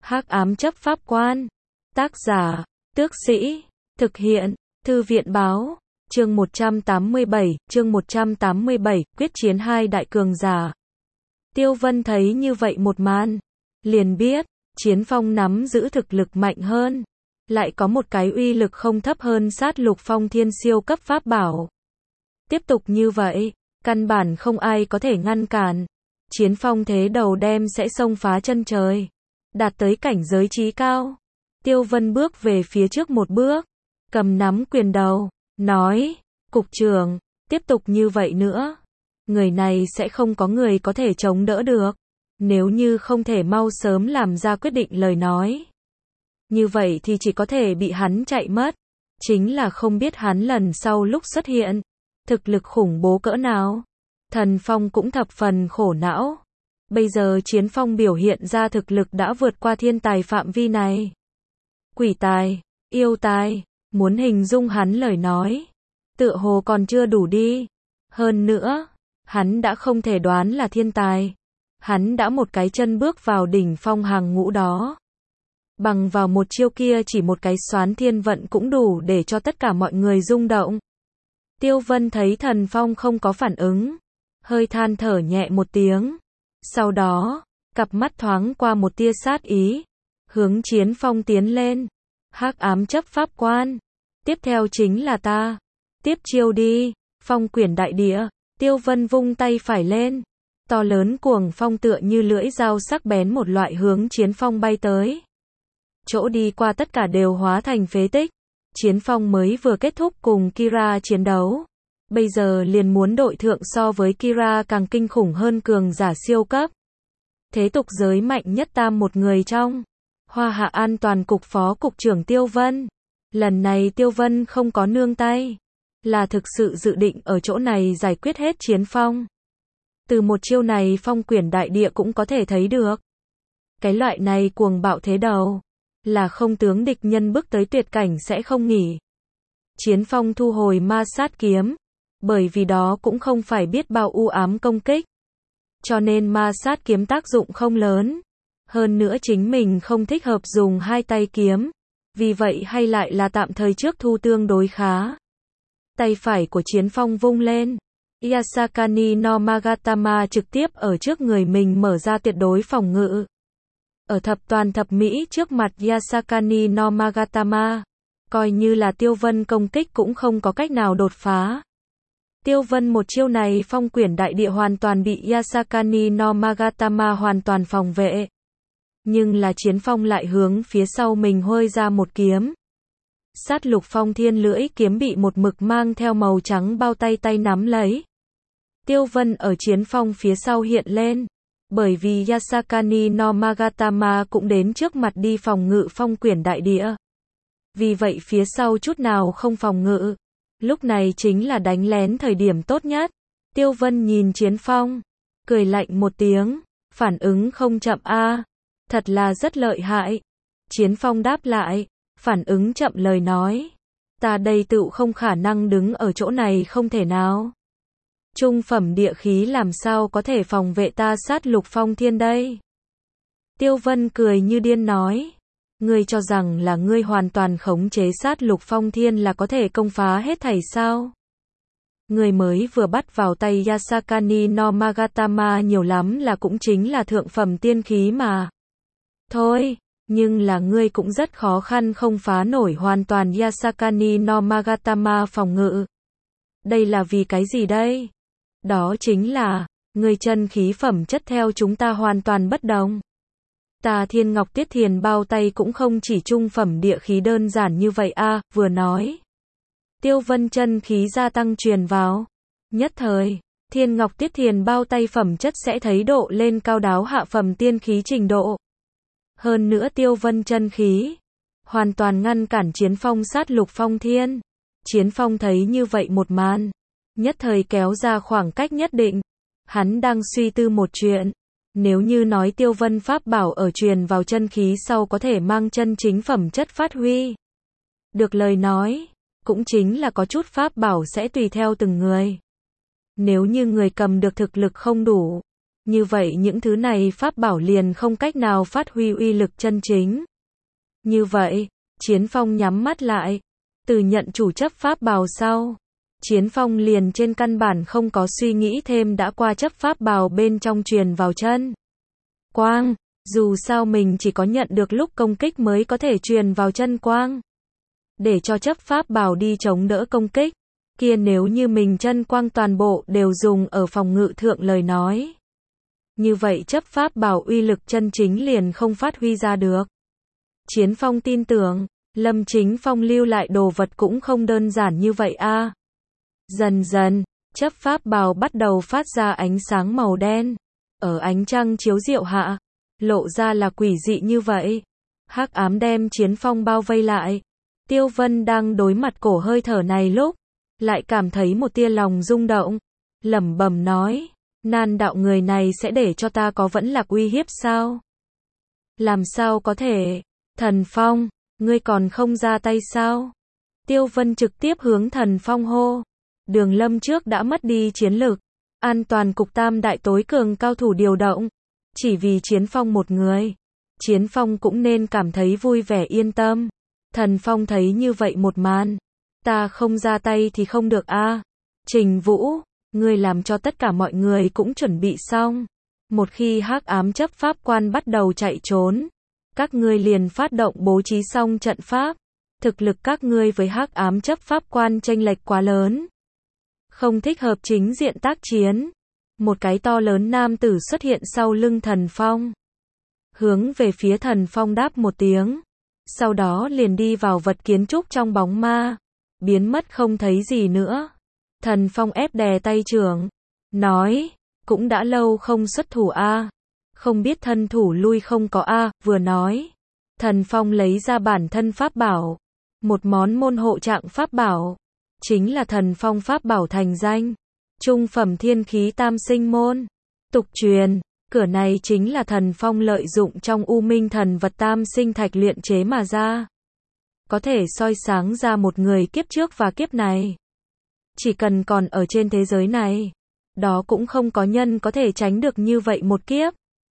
Hắc ám chấp pháp quan. Tác giả, Tước Sĩ. Thực hiện, Thư viện báo. Chương 187, quyết chiến hai đại cường giả. Tiêu Vân thấy như vậy một màn, liền biết, Chiến Phong nắm giữ thực lực mạnh hơn, lại có một cái uy lực không thấp hơn Sát Lục Phong Thiên siêu cấp pháp bảo. Tiếp tục như vậy, căn bản không ai có thể ngăn cản. Chiến Phong thế đầu đem sẽ xông phá chân trời, đạt tới cảnh giới chí cao. Tiêu Vân bước về phía trước một bước, cầm nắm quyền đầu, nói, cục trưởng, tiếp tục như vậy nữa, người này sẽ không có người có thể chống đỡ được. Nếu như không thể mau sớm làm ra quyết định lời nói, như vậy thì chỉ có thể bị hắn chạy mất. Chính là không biết hắn lần sau lúc xuất hiện, thực lực khủng bố cỡ nào. Thần Phong cũng thập phần khổ não. Bây giờ Chiến Phong biểu hiện ra thực lực đã vượt qua thiên tài phạm vi này. Quỷ tài, yêu tài, muốn hình dung hắn lời nói, tựa hồ còn chưa đủ đi. Hơn nữa, hắn đã không thể đoán là thiên tài. Hắn đã một cái chân bước vào đỉnh phong hàng ngũ đó. Bằng vào một chiêu kia chỉ một cái xoán thiên vận cũng đủ để cho tất cả mọi người rung động. Tiêu Vân thấy Thần Phong không có phản ứng, hơi than thở nhẹ một tiếng. Sau đó, cặp mắt thoáng qua một tia sát ý, hướng Chiến Phong tiến lên. Hắc ám chấp pháp quan. Tiếp theo chính là ta. Tiếp chiêu đi. Phong quyển đại địa. Tiêu Vân vung tay phải lên. To lớn cuồng phong tựa như lưỡi dao sắc bén một loại hướng Chiến Phong bay tới. Chỗ đi qua tất cả đều hóa thành phế tích. Chiến Phong mới vừa kết thúc cùng Kira chiến đấu, bây giờ liền muốn đội thượng so với Kira càng kinh khủng hơn cường giả siêu cấp. Thế tục giới mạnh nhất tam một người trong. Hoa Hạ An toàn cục phó cục trưởng Tiêu Vân. Lần này Tiêu Vân không có nương tay, là thực sự dự định ở chỗ này giải quyết hết Chiến Phong. Từ một chiêu này phong quyển đại địa cũng có thể thấy được. Cái loại này cuồng bạo thế đầu, là không tướng địch nhân bước tới tuyệt cảnh sẽ không nghỉ. Chiến Phong thu hồi ma sát kiếm, bởi vì đó cũng không phải biết bao u ám công kích, cho nên ma sát kiếm tác dụng không lớn. Hơn nữa chính mình không thích hợp dùng hai tay kiếm, vì vậy hay lại là tạm thời trước thu tương đối khá. Tay phải của Chiến Phong vung lên, Yasakani no Magatama trực tiếp ở trước người mình mở ra tuyệt đối phòng ngự. Ở thập toàn thập mỹ trước mặt Yasakani no Magatama, coi như là Tiêu Vân công kích cũng không có cách nào đột phá. Tiêu Vân một chiêu này phong quyển đại địa hoàn toàn bị Yasakani no Magatama hoàn toàn phòng vệ. Nhưng là Chiến Phong lại hướng phía sau mình hôi ra một kiếm. Sát Lục Phong Thiên lưỡi kiếm bị một mực mang theo màu trắng bao tay nắm lấy. Tiêu Vân ở Chiến Phong phía sau hiện lên, bởi vì Yasakani no Magatama cũng đến trước mặt đi phòng ngự phong quyển đại địa. Vì vậy phía sau chút nào không phòng ngự. Lúc này chính là đánh lén thời điểm tốt nhất. Tiêu Vân nhìn Chiến Phong, cười lạnh một tiếng, phản ứng không chậm a, thật là rất lợi hại. Chiến Phong đáp lại, phản ứng chậm lời nói, ta đây tựu không khả năng đứng ở chỗ này không thể nào. Trung phẩm địa khí làm sao có thể phòng vệ ta Sát Lục Phong Thiên đây? Tiêu Vân cười như điên nói, ngươi cho rằng là ngươi hoàn toàn khống chế Sát Lục Phong Thiên là có thể công phá hết thảy sao? Ngươi mới vừa bắt vào tay Yasakani no Magatama nhiều lắm là cũng chính là thượng phẩm tiên khí mà. Thôi, nhưng là ngươi cũng rất khó khăn không phá nổi hoàn toàn Yasakani no Magatama phòng ngự. Đây là vì cái gì đây? Đó chính là, ngươi chân khí phẩm chất theo chúng ta hoàn toàn bất đồng. Ta Thiên Ngọc Tiết Thiền bao tay cũng không chỉ trung phẩm địa khí đơn giản như vậy a, vừa nói. Tiêu Vân chân khí gia tăng truyền vào. Nhất thời, Thiên Ngọc Tiết Thiền bao tay phẩm chất sẽ thấy độ lên cao đáo hạ phẩm tiên khí trình độ. Hơn nữa Tiêu Vân chân khí, hoàn toàn ngăn cản Chiến Phong Sát Lục Phong Thiên. Chiến Phong thấy như vậy một màn, nhất thời kéo ra khoảng cách nhất định. Hắn đang suy tư một chuyện. Nếu như nói Tiêu Vân pháp bảo ở truyền vào chân khí sau có thể mang chân chính phẩm chất phát huy được lời nói, cũng chính là có chút pháp bảo sẽ tùy theo từng người. Nếu như người cầm được thực lực không đủ, Như vậy những thứ này pháp bảo liền không cách nào phát huy uy lực chân chính. Như vậy, Chiến Phong nhắm mắt lại, từ nhận chủ chấp pháp bảo sau, Chiến Phong liền trên căn bản không có suy nghĩ thêm đã qua chấp pháp bảo bên trong truyền vào chân. Quang, dù sao mình chỉ có nhận được lúc công kích mới có thể truyền vào chân quang. Để cho chấp pháp bảo đi chống đỡ công kích, kia nếu như mình chân quang toàn bộ đều dùng ở phòng ngự thượng lời nói. Như vậy chấp pháp bảo uy lực chân chính liền không phát huy ra được. Chiến Phong tin tưởng, Lâm Chính Phong lưu lại đồ vật cũng không đơn giản như vậy a. Dần dần, chấp pháp bảo bắt đầu phát ra ánh sáng màu đen. Ở ánh trăng chiếu diệu hạ, lộ ra là quỷ dị như vậy. Hắc ám đem Chiến Phong bao vây lại. Tiêu Vân đang đối mặt cổ hơi thở này lúc, lại cảm thấy một tia lòng rung động. Lẩm bẩm nói, nan đạo người này sẽ để cho ta có vẫn lạc uy hiếp sao? Làm sao có thể? Thần Phong, ngươi còn không ra tay sao? Tiêu Vân trực tiếp hướng Thần Phong hô. Đường Lâm trước đã mất đi chiến lực, an toàn cục tam đại tối cường cao thủ điều động, chỉ vì Chiến Phong một người. Chiến Phong cũng nên cảm thấy vui vẻ yên tâm. Thần Phong thấy như vậy một màn, ta không ra tay thì không được a. Trình Vũ, ngươi làm cho tất cả mọi người cũng chuẩn bị xong. Một khi hắc ám chấp pháp quan bắt đầu chạy trốn, các ngươi liền phát động bố trí xong trận pháp. Thực lực các ngươi với hắc ám chấp pháp quan chênh lệch quá lớn, không thích hợp chính diện tác chiến. Một cái to lớn nam tử xuất hiện sau lưng Thần Phong, hướng về phía Thần Phong đáp một tiếng, sau đó liền đi vào vật kiến trúc trong bóng ma, biến mất không thấy gì nữa. Thần Phong ép đè tay trưởng, nói, cũng đã lâu không xuất thủ a, không biết thân thủ lui không có a. Vừa nói, Thần Phong lấy ra bản thân pháp bảo, một món môn hộ trạng pháp bảo, chính là Thần Phong pháp bảo thành danh, trung phẩm thiên khí tam sinh môn. Tục truyền, cửa này chính là Thần Phong lợi dụng trong U Minh thần vật tam sinh thạch luyện chế mà ra. Có thể soi sáng ra một người kiếp trước và kiếp này. Chỉ cần còn ở trên thế giới này, đó cũng không có nhân có thể tránh được như vậy một kiếp.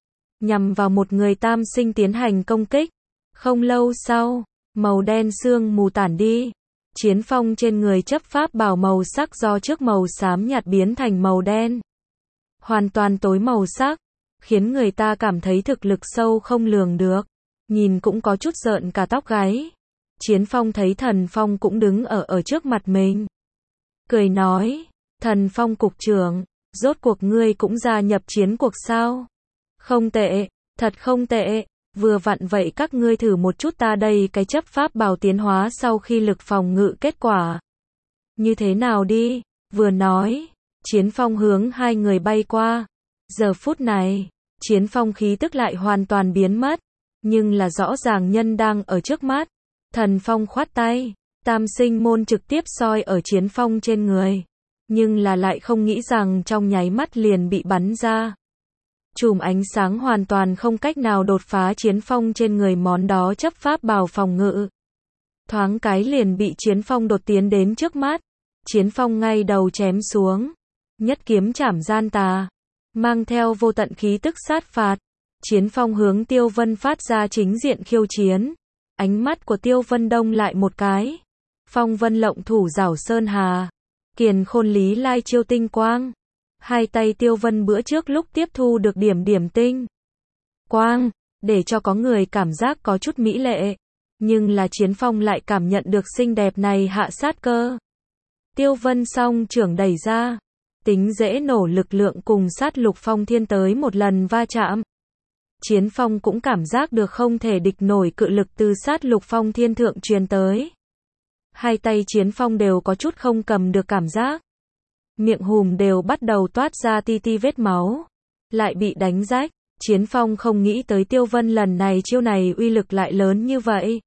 Nhằm vào một người tam sinh tiến hành công kích. Không lâu sau, màu đen sương mù tản đi. Chiến Phong trên người chấp pháp bảo màu sắc do trước màu xám nhạt biến thành màu đen. Hoàn toàn tối màu sắc, khiến người ta cảm thấy thực lực sâu không lường được. Nhìn cũng có chút rợn cả tóc gáy. Chiến Phong thấy Thần Phong cũng đứng ở trước mặt mình. Cười nói, Thần Phong cục trưởng, rốt cuộc ngươi cũng gia nhập chiến cuộc sao? Không tệ, thật không tệ, vừa vặn vậy các ngươi thử một chút ta đây cái chấp pháp bảo tiến hóa sau khi lực phòng ngự kết quả. Như thế nào đi? Vừa nói, Chiến Phong hướng hai người bay qua. Giờ phút này, Chiến Phong khí tức lại hoàn toàn biến mất, nhưng là rõ ràng nhân đang ở trước mắt. Thần Phong khoát tay, tam sinh môn trực tiếp soi ở Chiến Phong trên người, nhưng là lại không nghĩ rằng trong nháy mắt liền bị bắn ra. Chùm ánh sáng hoàn toàn không cách nào đột phá Chiến Phong trên người món đó chấp pháp bảo phòng ngự. Thoáng cái liền bị Chiến Phong đột tiến đến trước mắt. Chiến Phong ngay đầu chém xuống, nhất kiếm chảm gian tà, mang theo vô tận khí tức sát phạt. Chiến Phong hướng Tiêu Vân phát ra chính diện khiêu chiến. Ánh mắt của Tiêu Vân đông lại một cái. Phong vân lộng thủ rảo sơn hà, kiền khôn lý lai chiêu tinh quang. Hai tay Tiêu Vân bữa trước lúc tiếp thu được điểm tinh quang, để cho có người cảm giác có chút mỹ lệ. Nhưng là Chiến Phong lại cảm nhận được xinh đẹp này hạ sát cơ. Tiêu Vân song trưởng đẩy ra, tính dễ nổ lực lượng cùng sát lục phong thiên tới một lần va chạm. Chiến Phong cũng cảm giác được không thể địch nổi cự lực từ sát lục phong thiên thượng truyền tới. Hai tay Chiến Phong đều có chút không cầm được cảm giác. Miệng hùm đều bắt đầu toát ra ti ti vết máu. Lại bị đánh rách. Chiến Phong không nghĩ tới Tiêu Vân lần này chiêu này uy lực lại lớn như vậy.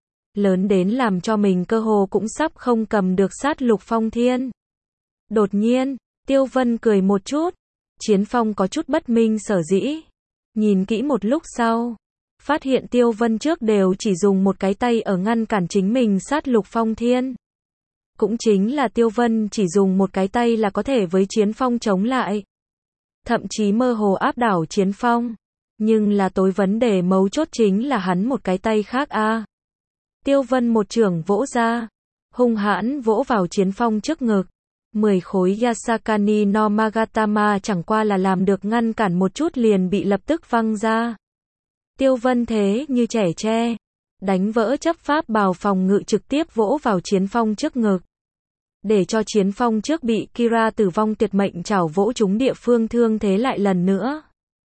Lớn đến làm cho mình cơ hồ cũng sắp không cầm được sát lục phong thiên. Đột nhiên, Tiêu Vân cười một chút. Chiến Phong có chút bất minh sở dĩ. Nhìn kỹ một lúc sau, phát hiện Tiêu Vân trước đều chỉ dùng một cái tay ở ngăn cản chính mình sát lục phong thiên. Cũng chính là Tiêu Vân chỉ dùng một cái tay là có thể với Chiến Phong chống lại. thậm chí mơ hồ áp đảo Chiến Phong. Nhưng là tối vấn đề mấu chốt chính là hắn một cái tay khác a. Tiêu Vân một chưởng vỗ ra, hung hãn vỗ vào Chiến Phong trước ngực. 10 khối Yasakani no Magatama chẳng qua là làm được ngăn cản một chút liền bị lập tức văng ra. Tiêu Vân thế như trẻ tre, đánh vỡ chấp pháp bào phòng ngự trực tiếp vỗ vào Chiến Phong trước ngực. Để cho Chiến Phong trước bị Kira tử vong tuyệt mệnh chảo vỗ trúng địa phương thương thế lại lần nữa.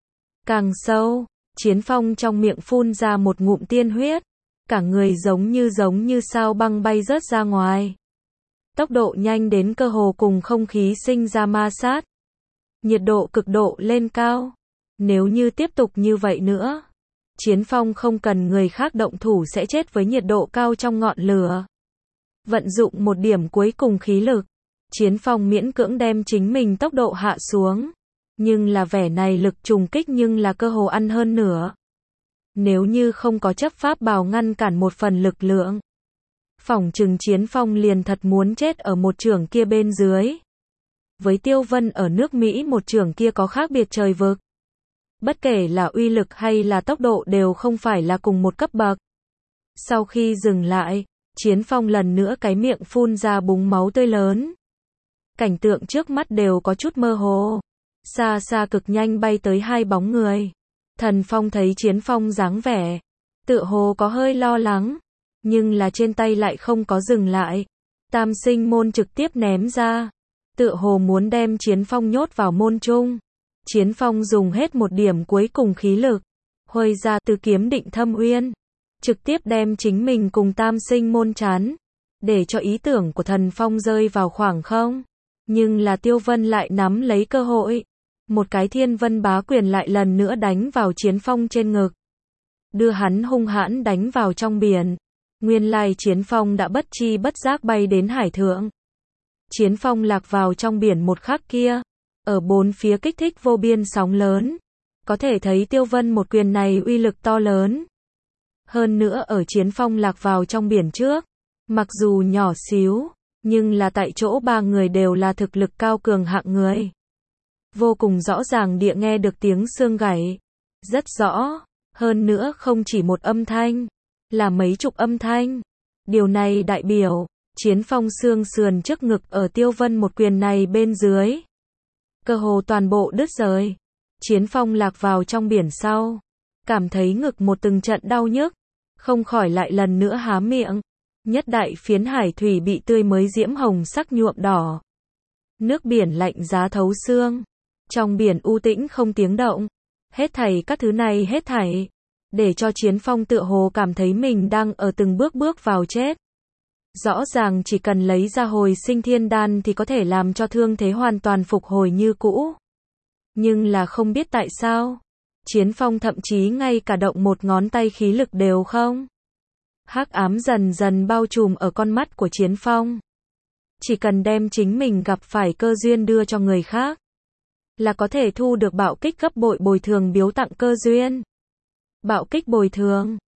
Càng sâu, Chiến Phong trong miệng phun ra một ngụm tiên huyết, cả người giống như sao băng bay rớt ra ngoài. Tốc độ nhanh đến cơ hồ cùng không khí sinh ra ma sát. Nhiệt độ cực độ lên cao. Nếu như tiếp tục như vậy nữa, Chiến Phong không cần người khác động thủ sẽ chết với nhiệt độ cao trong ngọn lửa. Vận dụng một điểm cuối cùng khí lực, Chiến Phong miễn cưỡng đem chính mình tốc độ hạ xuống. Nhưng là vẻ này lực trùng kích nhưng là cơ hồ ăn hơn nửa. Nếu như không có chấp pháp bào ngăn cản một phần lực lượng, phỏng chừng Chiến Phong liền thật muốn chết ở một chưởng kia bên dưới. Với Tiêu Vân ở nước Mỹ một chưởng kia có khác biệt trời vực. Bất kể là uy lực hay là tốc độ đều không phải là cùng một cấp bậc. Sau khi dừng lại, Chiến Phong lần nữa cái miệng phun ra búng máu tươi lớn. Cảnh tượng trước mắt đều có chút mơ hồ. Xa xa cực nhanh bay tới hai bóng người. Thần Phong thấy Chiến Phong dáng vẻ, tựa hồ có hơi lo lắng, nhưng là trên tay lại không có dừng lại. Tam sinh môn trực tiếp ném ra, tựa hồ muốn đem Chiến Phong nhốt vào môn trung. Chiến Phong dùng hết một điểm cuối cùng khí lực, huây ra từ kiếm định thâm uyên, trực tiếp đem chính mình cùng tam sinh môn chắn, để cho ý tưởng của Thần Phong rơi vào khoảng không. Nhưng là Tiêu Vân lại nắm lấy cơ hội. Một cái thiên vân bá quyền lại lần nữa đánh vào Chiến Phong trên ngực. Đưa hắn hung hãn đánh vào trong biển. Nguyên lai Chiến Phong đã bất chi bất giác bay đến hải thượng. Chiến Phong lạc vào trong biển một khắc kia. Ở bốn phía kích thích vô biên sóng lớn. Có thể thấy Tiêu Vân một quyền này uy lực to lớn. Hơn nữa ở Chiến Phong lạc vào trong biển trước. Mặc dù nhỏ xíu, nhưng là tại chỗ ba người đều là thực lực cao cường hạng người. Vô cùng rõ ràng địa nghe được tiếng xương gãy. Rất rõ. Hơn nữa không chỉ một âm thanh, là mấy chục âm thanh. Điều này đại biểu, Chiến Phong xương sườn trước ngực ở Tiêu Vân một quyền này bên dưới. Cơ hồ toàn bộ đứt rời. Chiến Phong lạc vào trong biển sau. Cảm thấy ngực một từng trận đau nhức. Không khỏi lại lần nữa há miệng. Nhất đại phiến hải thủy bị tươi mới diễm hồng sắc nhuộm đỏ. Nước biển lạnh giá thấu xương. Trong biển u tĩnh không tiếng động. Hết thảy các thứ này hết thảy. Để cho Chiến Phong tựa hồ cảm thấy mình đang ở từng bước bước vào chết. Rõ ràng chỉ cần lấy ra hồi sinh thiên đan thì có thể làm cho thương thế hoàn toàn phục hồi như cũ. Nhưng là không biết tại sao. Chiến Phong thậm chí ngay cả động một ngón tay khí lực đều không. Hắc ám dần dần bao trùm ở con mắt của Chiến Phong. Chỉ cần đem chính mình gặp phải cơ duyên đưa cho người khác, là có thể thu được bạo kích gấp bội bồi thường biếu tặng cơ duyên. Bạo kích bồi thường.